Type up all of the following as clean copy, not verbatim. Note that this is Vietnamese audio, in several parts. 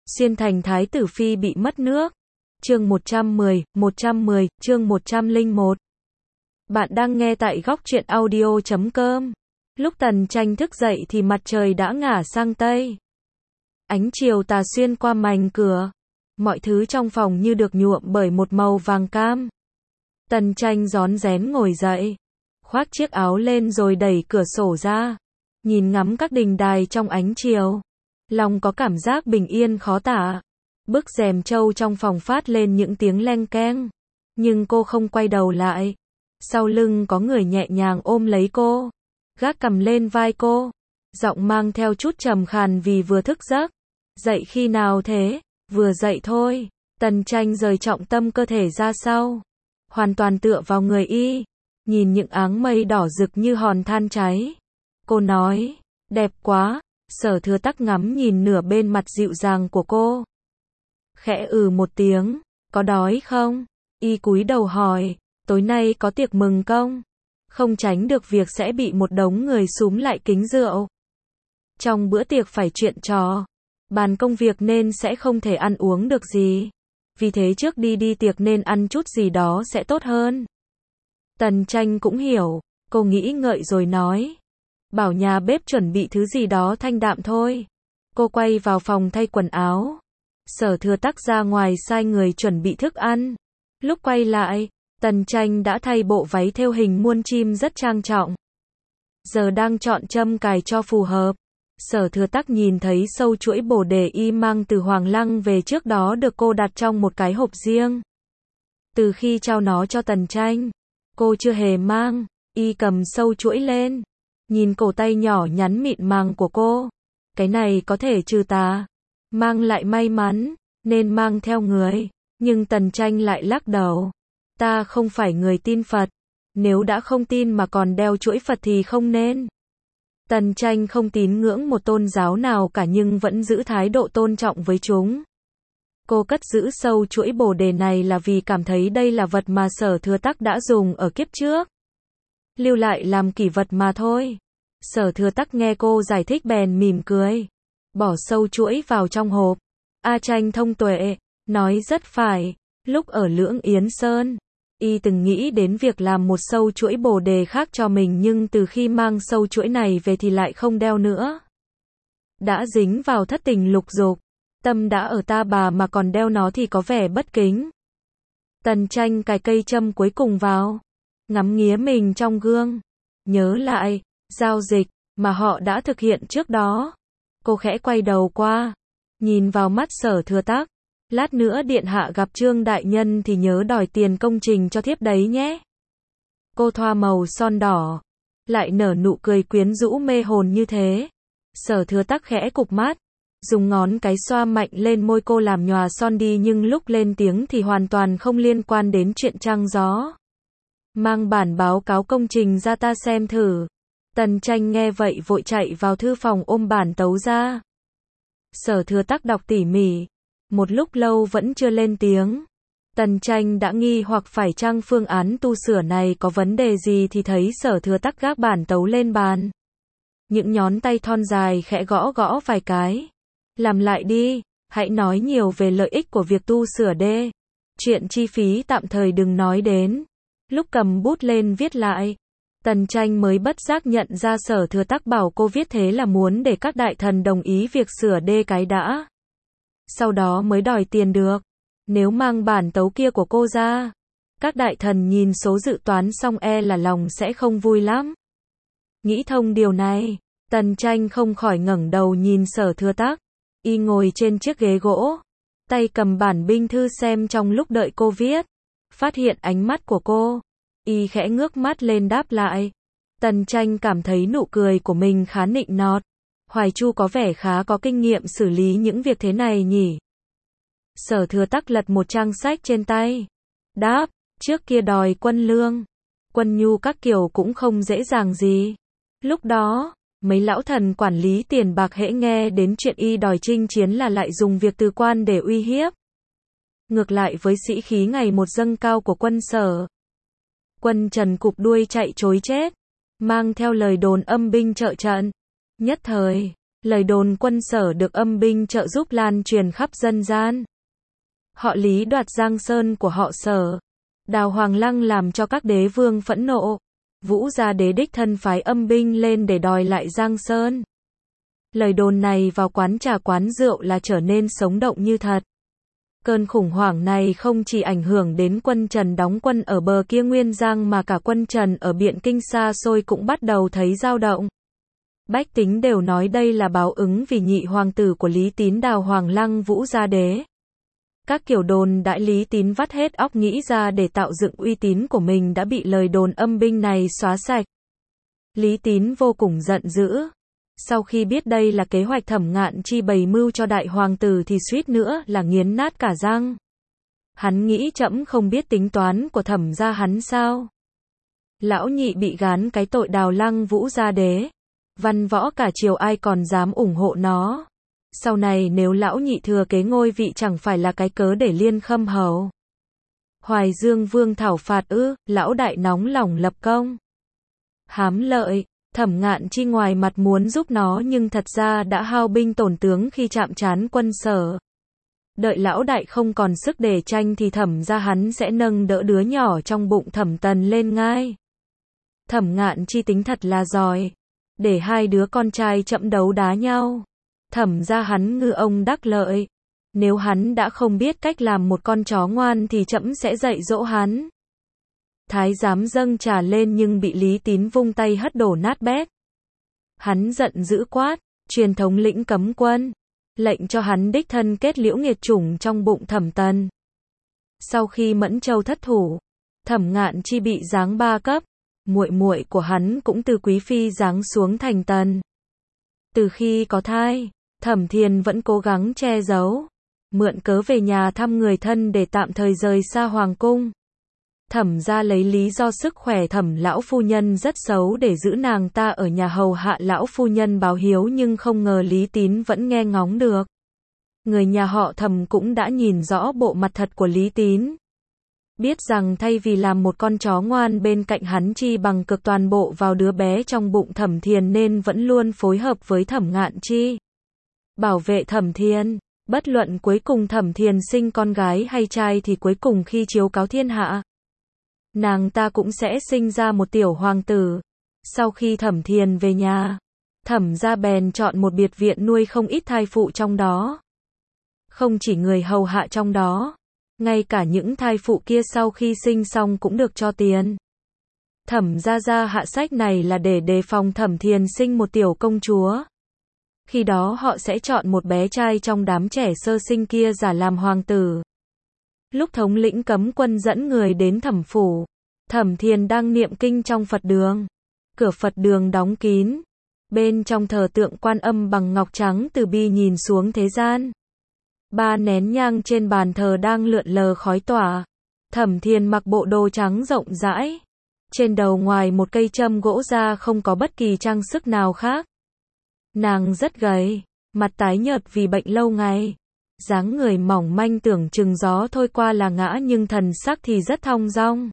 Xuyên thành thái tử phi bị mất nước. Chương 110, chương 101. Bạn đang nghe tại góc truyện audio.com. Lúc Tần Tranh thức dậy thì mặt trời đã ngả sang tây. Ánh chiều tà xuyên qua mành cửa. Mọi thứ trong phòng như được nhuộm bởi một màu vàng cam. Tần Tranh rón rén ngồi dậy, khoác chiếc áo lên rồi đẩy cửa sổ ra, nhìn ngắm các đình đài trong ánh chiều. Lòng có cảm giác bình yên khó tả. Bức rèm trâu trong phòng phát lên những tiếng leng keng, nhưng cô không quay đầu lại. Sau lưng có người nhẹ nhàng ôm lấy cô, gác cằm lên vai cô, giọng mang theo chút trầm khàn vì vừa thức giấc. Dậy khi nào thế? Vừa dậy thôi. Tần Tranh rời trọng tâm cơ thể ra sau, hoàn toàn tựa vào người y, nhìn những áng mây đỏ rực như hòn than cháy. Cô nói, đẹp quá. Sở Thừa Tắc ngắm nhìn nửa bên mặt dịu dàng của cô, khẽ một tiếng, có đói không? Y cúi đầu hỏi, tối nay có tiệc mừng không? Không tránh được việc sẽ bị một đống người xúm lại kính rượu. Trong bữa tiệc phải chuyện trò, bàn công việc nên sẽ không thể ăn uống được gì. Vì thế trước đi tiệc nên ăn chút gì đó sẽ tốt hơn. Tần Tranh cũng hiểu, cô nghĩ ngợi rồi nói, bảo nhà bếp chuẩn bị thứ gì đó thanh đạm thôi. Cô quay vào phòng thay quần áo. Sở Thừa Tắc ra ngoài sai người chuẩn bị thức ăn. Lúc quay lại, Tần Tranh đã thay bộ váy thêu hình muôn chim rất trang trọng. Giờ đang chọn châm cài cho phù hợp. Sở Thừa Tắc nhìn thấy sâu chuỗi bồ đề y mang từ Hoàng Lăng về trước đó được cô đặt trong một cái hộp riêng. Từ khi trao nó cho Tần Tranh, cô chưa hề mang. Y cầm sâu chuỗi lên, nhìn cổ tay nhỏ nhắn mịn màng của cô. Cái này có thể trừ tà, mang lại may mắn, nên mang theo người. Nhưng Tần Tranh lại lắc đầu. Ta không phải người tin Phật. Nếu đã không tin mà còn đeo chuỗi Phật thì không nên. Tần Tranh không tín ngưỡng một tôn giáo nào cả nhưng vẫn giữ thái độ tôn trọng với chúng. Cô cất giữ sâu chuỗi bồ đề này là vì cảm thấy đây là vật mà Sở Thừa Tắc đã dùng ở kiếp trước, lưu lại làm kỷ vật mà thôi. Sở Thừa Tắc nghe cô giải thích bèn mỉm cười, bỏ sâu chuỗi vào trong hộp. A Tranh thông tuệ, nói rất phải. Lúc ở Lưỡng Yến Sơn, y từng nghĩ đến việc làm một sâu chuỗi bồ đề khác cho mình nhưng từ khi mang sâu chuỗi này về thì lại không đeo nữa. Đã dính vào thất tình lục dục, tâm đã ở ta bà mà còn đeo nó thì có vẻ bất kính. Tần Tranh cài cây châm cuối cùng vào, ngắm nghía mình trong gương, nhớ lại giao dịch mà họ đã thực hiện trước đó. Cô khẽ quay đầu qua, nhìn vào mắt Sở Thừa Tắc. Lát nữa điện hạ gặp Trương đại nhân thì nhớ đòi tiền công trình cho thiếp đấy nhé. Cô thoa màu son đỏ, lại nở nụ cười quyến rũ mê hồn như thế. Sở Thừa Tắc khẽ cụp mắt, dùng ngón cái xoa mạnh lên môi cô làm nhòa son đi nhưng lúc lên tiếng thì hoàn toàn không liên quan đến chuyện trăng gió. Mang bản báo cáo công trình ra ta xem thử. Tần Tranh nghe vậy vội chạy vào thư phòng ôm bản tấu ra. Sở Thừa Tắc đọc tỉ mỉ, một lúc lâu vẫn chưa lên tiếng. Tần Tranh đã nghi hoặc phải chăng phương án tu sửa này có vấn đề gì thì thấy Sở Thừa Tắc gác bản tấu lên bàn. Những ngón tay thon dài khẽ gõ vài cái. Làm lại đi, hãy nói nhiều về lợi ích của việc tu sửa đê. Chuyện chi phí tạm thời đừng nói đến. Lúc cầm bút lên viết lại, Tần Tranh mới bất giác nhận ra Sở Thừa Tắc bảo cô viết thế là muốn để các đại thần đồng ý việc sửa đê cái đã, sau đó mới đòi tiền được. Nếu mang bản tấu kia của cô ra, các đại thần nhìn số dự toán xong là lòng sẽ không vui lắm. Nghĩ thông điều này, Tần Tranh không khỏi ngẩng đầu nhìn Sở Thừa Tắc. Y ngồi trên chiếc ghế gỗ, tay cầm bản binh thư xem trong lúc đợi cô viết. Phát hiện ánh mắt của cô, y khẽ ngước mắt lên đáp lại. Tần Tranh cảm thấy nụ cười của mình khá nịnh nọt. Hoài Chu có vẻ khá có kinh nghiệm xử lý những việc thế này nhỉ. Sở Thừa Tắc lật một trang sách trên tay, đáp, trước kia đòi quân lương, quân nhu các kiểu cũng không dễ dàng gì. Lúc đó, mấy lão thần quản lý tiền bạc hễ nghe đến chuyện y đòi chinh chiến là lại dùng việc từ quan để uy hiếp. Ngược lại với sĩ khí ngày một dâng cao của quân Sở, quân Trần cụp đuôi chạy trối chết, mang theo lời đồn âm binh trợ trận. Nhất thời, Lời đồn quân Sở được âm binh trợ giúp lan truyền khắp dân gian. Họ Lý đoạt Giang Sơn của họ Sở. Đào Hoàng Lăng làm cho các đế vương phẫn nộ. Vũ Gia Đế đích thân phái âm binh lên để đòi lại Giang Sơn. Lời đồn này vào quán trà quán rượu là trở nên sống động như thật. Cơn khủng hoảng này không chỉ ảnh hưởng đến quân Trần đóng quân ở bờ kia Nguyên Giang mà cả quân Trần ở Biện Kinh xa xôi cũng bắt đầu thấy dao động. Bách tính đều nói đây là báo ứng vì nhị hoàng tử của Lý Tín Đào Hoàng Lăng Vũ Gia Đế. Các kiểu đồn đại Lý Tín vắt hết óc nghĩ ra để tạo dựng uy tín của mình đã bị lời đồn âm binh này xóa sạch. Lý Tín vô cùng giận dữ. Sau khi biết đây là kế hoạch Thẩm Ngạn Chi bày mưu cho đại hoàng tử thì suýt nữa là nghiến nát cả răng. Hắn nghĩ trẫm không biết tính toán của Thẩm gia hắn sao? Lão nhị bị gán cái tội Đào Lăng Vũ Gia Đế. Văn võ cả triều ai còn dám ủng hộ nó. Sau này nếu lão nhị thừa kế ngôi vị chẳng phải là cái cớ để liên khâm hầu. Hoài Dương Vương thảo phạt lão đại nóng lòng lập công. Hám lợi, Thẩm Ngạn Chi ngoài mặt muốn giúp nó nhưng thật ra đã hao binh tổn tướng khi chạm trán quân Sở. Đợi lão đại không còn sức để tranh thì Thẩm gia hắn sẽ nâng đỡ đứa nhỏ trong bụng Thẩm Tần lên ngai. Thẩm Ngạn Chi tính thật là giỏi. Để hai đứa con trai chậm đấu đá nhau. Thẩm gia hắn ngư ông đắc lợi. Nếu hắn đã không biết cách làm một con chó ngoan thì trẫm sẽ dạy dỗ hắn. Thái giám dâng trà lên nhưng bị Lý Tín vung tay hất đổ nát bét. Hắn giận dữ quát, truyền thống lĩnh cấm quân, lệnh cho hắn đích thân kết liễu nghiệt chủng trong bụng Thẩm Tần. Sau khi Mẫn Châu thất thủ, Thẩm Ngạn Chi bị giáng 3 cấp, muội muội của hắn cũng từ quý phi giáng xuống thành tần. Từ khi có thai, Thẩm Thiền vẫn cố gắng che giấu, mượn cớ về nhà thăm người thân để tạm thời rời xa hoàng cung. Thẩm gia lấy lý do sức khỏe Thẩm lão phu nhân rất xấu để giữ nàng ta ở nhà hầu hạ lão phu nhân báo hiếu, nhưng không ngờ Lý Tín vẫn nghe ngóng được. Người nhà họ Thẩm cũng đã nhìn rõ bộ mặt thật của Lý Tín. Biết rằng thay vì làm một con chó ngoan bên cạnh hắn chi bằng cực toàn bộ vào đứa bé trong bụng Thẩm Thiền nên vẫn luôn phối hợp với Thẩm Ngạn Chi. Bảo vệ Thẩm Thiền, bất luận cuối cùng Thẩm Thiền sinh con gái hay trai thì cuối cùng khi chiếu cáo thiên hạ, nàng ta cũng sẽ sinh ra một tiểu hoàng tử. Sau khi Thẩm Thiền về nhà, Thẩm gia bèn chọn một biệt viện nuôi không ít thai phụ trong đó. Không chỉ người hầu hạ trong đó, ngay cả những thai phụ kia sau khi sinh xong cũng được cho tiền. Thẩm gia ra hạ sách này là để đề phòng Thẩm Thiền sinh một tiểu công chúa. Khi đó họ sẽ chọn một bé trai trong đám trẻ sơ sinh kia giả làm hoàng tử. Lúc thống lĩnh cấm quân dẫn người đến Thẩm phủ, Thẩm Thiền đang niệm kinh trong Phật đường. Cửa Phật đường đóng kín. Bên trong thờ tượng Quan Âm bằng ngọc trắng từ bi nhìn xuống thế gian. 3 nén nhang trên bàn thờ đang lượn lờ khói tỏa. Thẩm Thiền mặc bộ đồ trắng rộng rãi. Trên đầu ngoài một cây châm gỗ ra không có bất kỳ trang sức nào khác. Nàng rất gầy, mặt tái nhợt vì bệnh lâu ngày. Dáng người mỏng manh tưởng chừng gió thôi qua là ngã nhưng thần sắc thì rất thong dong.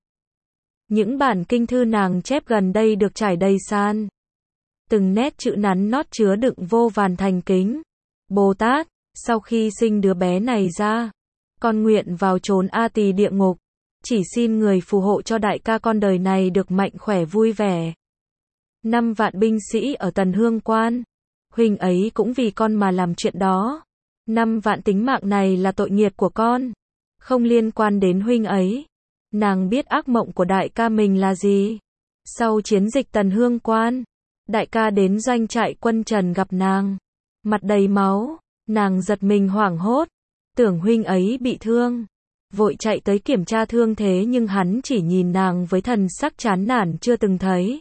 Những bản kinh thư nàng chép gần đây được trải đầy san. Từng nét chữ nắn nót chứa đựng vô vàn thành kính. Bồ Tát, sau khi sinh đứa bé này ra, con nguyện vào chốn A Tỳ địa ngục. Chỉ xin người phù hộ cho đại ca con đời này được mạnh khỏe vui vẻ. 5 vạn binh sĩ ở Tần Hương Quan. Huynh ấy cũng vì con mà làm chuyện đó. 5 vạn tính mạng này là tội nghiệt của con. Không liên quan đến huynh ấy. Nàng biết ác mộng của đại ca mình là gì. Sau chiến dịch Tần Hương Quan, đại ca đến doanh trại quân Trần gặp nàng. Mặt đầy máu, nàng giật mình hoảng hốt. Tưởng huynh ấy bị thương. Vội chạy tới kiểm tra thương thế nhưng hắn chỉ nhìn nàng với thần sắc chán nản chưa từng thấy.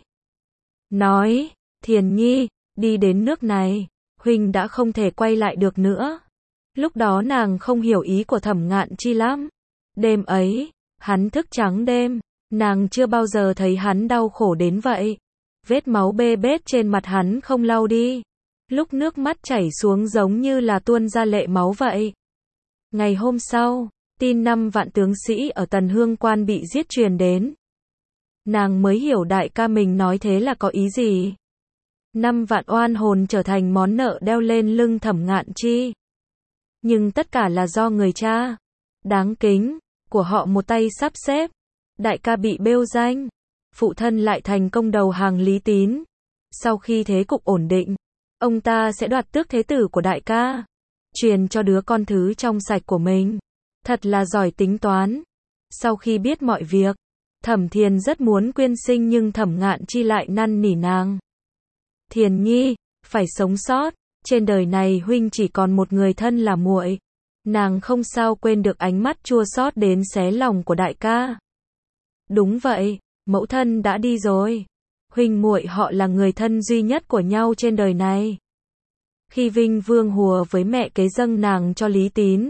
Nói, Thiền Nhi, đi đến nước này, huynh đã không thể quay lại được nữa. Lúc đó nàng không hiểu ý của Thẩm Ngạn Chi lắm. Đêm ấy, hắn thức trắng đêm, nàng chưa bao giờ thấy hắn đau khổ đến vậy. Vết máu bê bết trên mặt hắn không lau đi. Lúc nước mắt chảy xuống giống như là tuôn ra lệ máu vậy. Ngày hôm sau, tin 5 vạn tướng sĩ ở Tần Hương Quan bị giết truyền đến. Nàng mới hiểu đại ca mình nói thế là có ý gì. 5 vạn oan hồn trở thành món nợ đeo lên lưng Thẩm Ngạn Chi. Nhưng tất cả là do người cha đáng kính của họ một tay sắp xếp. Đại ca bị bêu danh, phụ thân lại thành công đầu hàng Lý Tín. Sau khi thế cục ổn định, ông ta sẽ đoạt tước thế tử của đại ca, truyền cho đứa con thứ trong sạch của mình. Thật là giỏi tính toán. Sau khi biết mọi việc, Thẩm Thiền rất muốn quyên sinh nhưng Thẩm Ngạn Chi lại năn nỉ nàng. Thiền nhi, phải sống sót, trên đời này huynh chỉ còn một người thân là muội. Nàng không sao quên được ánh mắt chua xót đến xé lòng của đại ca. Đúng vậy, mẫu thân đã đi rồi. Huynh muội họ là người thân duy nhất của nhau trên đời này. Khi Vinh Vương hùa với mẹ kế dâng nàng cho Lý Tín,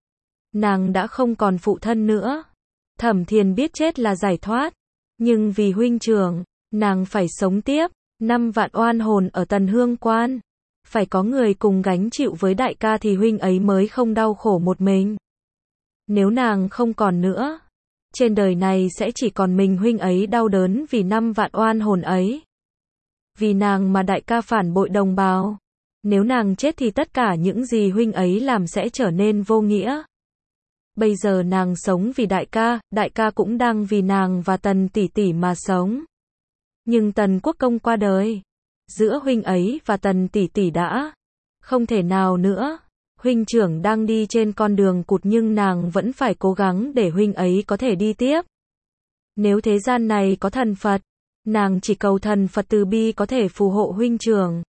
nàng đã không còn phụ thân nữa. Thẩm Thiền biết chết là giải thoát, nhưng vì huynh trưởng, nàng phải sống tiếp. 5 vạn oan hồn ở Tần Hương Quan, phải có người cùng gánh chịu với đại ca thì huynh ấy mới không đau khổ một mình. Nếu nàng không còn nữa, trên đời này sẽ chỉ còn mình huynh ấy đau đớn vì 5 vạn oan hồn ấy. Vì nàng mà đại ca phản bội đồng bào. Nếu nàng chết thì tất cả những gì huynh ấy làm sẽ trở nên vô nghĩa. Bây giờ nàng sống vì đại ca cũng đang vì nàng và Tần tỷ tỷ mà sống. Nhưng Tần Quốc Công qua đời, giữa huynh ấy và Tần tỷ tỷ đã không thể nào nữa. Huynh trưởng đang đi trên con đường cụt nhưng nàng vẫn phải cố gắng để huynh ấy có thể đi tiếp. Nếu thế gian này có thần Phật, nàng chỉ cầu thần Phật từ bi có thể phù hộ huynh trưởng.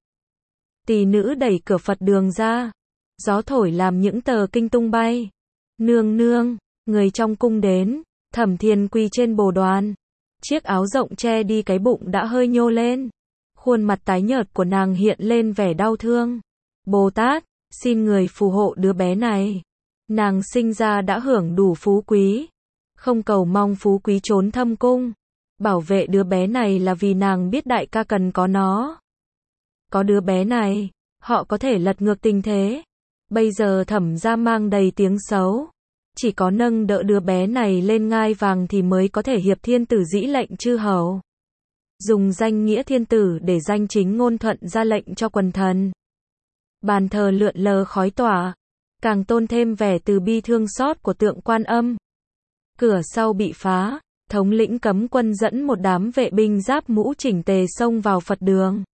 Tỷ nữ đẩy cửa Phật đường ra, gió thổi làm những tờ kinh tung bay. Nương nương, người trong cung đến. Thẩm Thiền quỳ trên bồ đoàn, chiếc áo rộng che đi cái bụng đã hơi nhô lên. Khuôn mặt tái nhợt của nàng hiện lên vẻ đau thương. Bồ Tát, xin người phù hộ đứa bé này. Nàng sinh ra đã hưởng đủ phú quý, không cầu mong phú quý trốn thâm cung. Bảo vệ đứa bé này là vì nàng biết đại ca cần có nó. Có đứa bé này, họ có thể lật ngược tình thế. Bây giờ Thẩm gia mang đầy tiếng xấu. Chỉ có nâng đỡ đứa bé này lên ngai vàng thì mới có thể hiệp thiên tử dĩ lệnh chư hầu. Dùng danh nghĩa thiên tử để danh chính ngôn thuận ra lệnh cho quần thần. Bàn thờ lượn lờ khói tỏa, càng tôn thêm vẻ từ bi thương xót của tượng Quan Âm. Cửa sau bị phá, thống lĩnh cấm quân dẫn một đám vệ binh giáp mũ chỉnh tề xông vào Phật đường.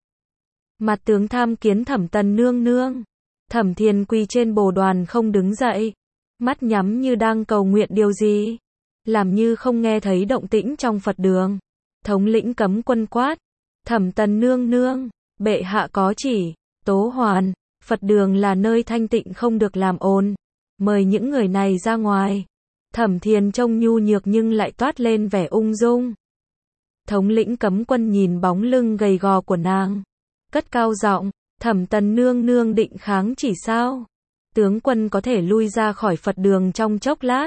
Mặt tướng tham kiến Thẩm Tần nương nương. Thẩm Thiền quỳ trên bồ đoàn không đứng dậy, mắt nhắm như đang cầu nguyện điều gì, làm như không nghe thấy động tĩnh trong Phật đường. Thống lĩnh cấm quân quát, Thẩm Tần nương nương, bệ hạ có chỉ. Tố Hoàn, Phật đường là nơi thanh tịnh không được làm ồn, mời những người này ra ngoài. Thẩm Thiền trông nhu nhược nhưng lại toát lên vẻ ung dung. Thống lĩnh cấm quân nhìn bóng lưng gầy gò của nàng, cất cao giọng, Thẩm Tần nương nương định kháng chỉ sao? Tướng quân có thể lui ra khỏi Phật đường trong chốc lát.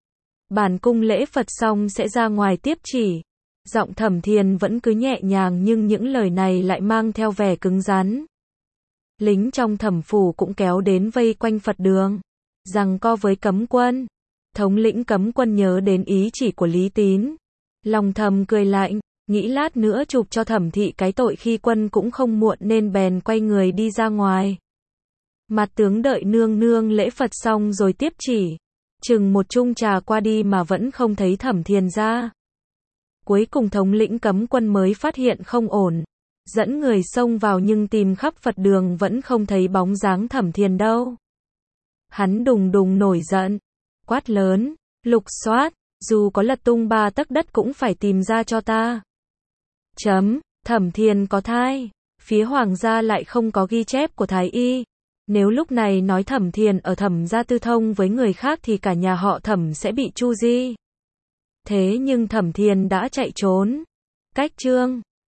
Bản cung lễ Phật xong sẽ ra ngoài tiếp chỉ. Giọng Thẩm Thiền vẫn cứ nhẹ nhàng nhưng những lời này lại mang theo vẻ cứng rắn. Lính trong Thẩm phủ cũng kéo đến vây quanh Phật đường, giằng co với cấm quân. Thống lĩnh cấm quân nhớ đến ý chỉ của Lý Tín, lòng thầm cười lạnh, nghĩ lát nữa chụp cho Thẩm thị cái tội khi quân cũng không muộn nên bèn quay người đi ra ngoài. Mặt tướng đợi nương nương lễ Phật xong rồi tiếp chỉ. Chừng một chung trà qua đi mà vẫn không thấy Thẩm Thiền ra. Cuối cùng thống lĩnh cấm quân mới phát hiện không ổn, dẫn người xông vào nhưng tìm khắp Phật đường vẫn không thấy bóng dáng Thẩm Thiền đâu. Hắn đùng đùng nổi giận, quát lớn, lục soát, dù có lật tung 3 tấc đất cũng phải tìm ra cho ta. Thẩm Thiền có thai, phía hoàng gia lại không có ghi chép của thái y. Nếu lúc này nói Thẩm Thiền ở Thẩm gia tư thông với người khác thì cả nhà họ Thẩm sẽ bị chu di. Thế nhưng Thẩm Thiền đã chạy trốn. Cách chương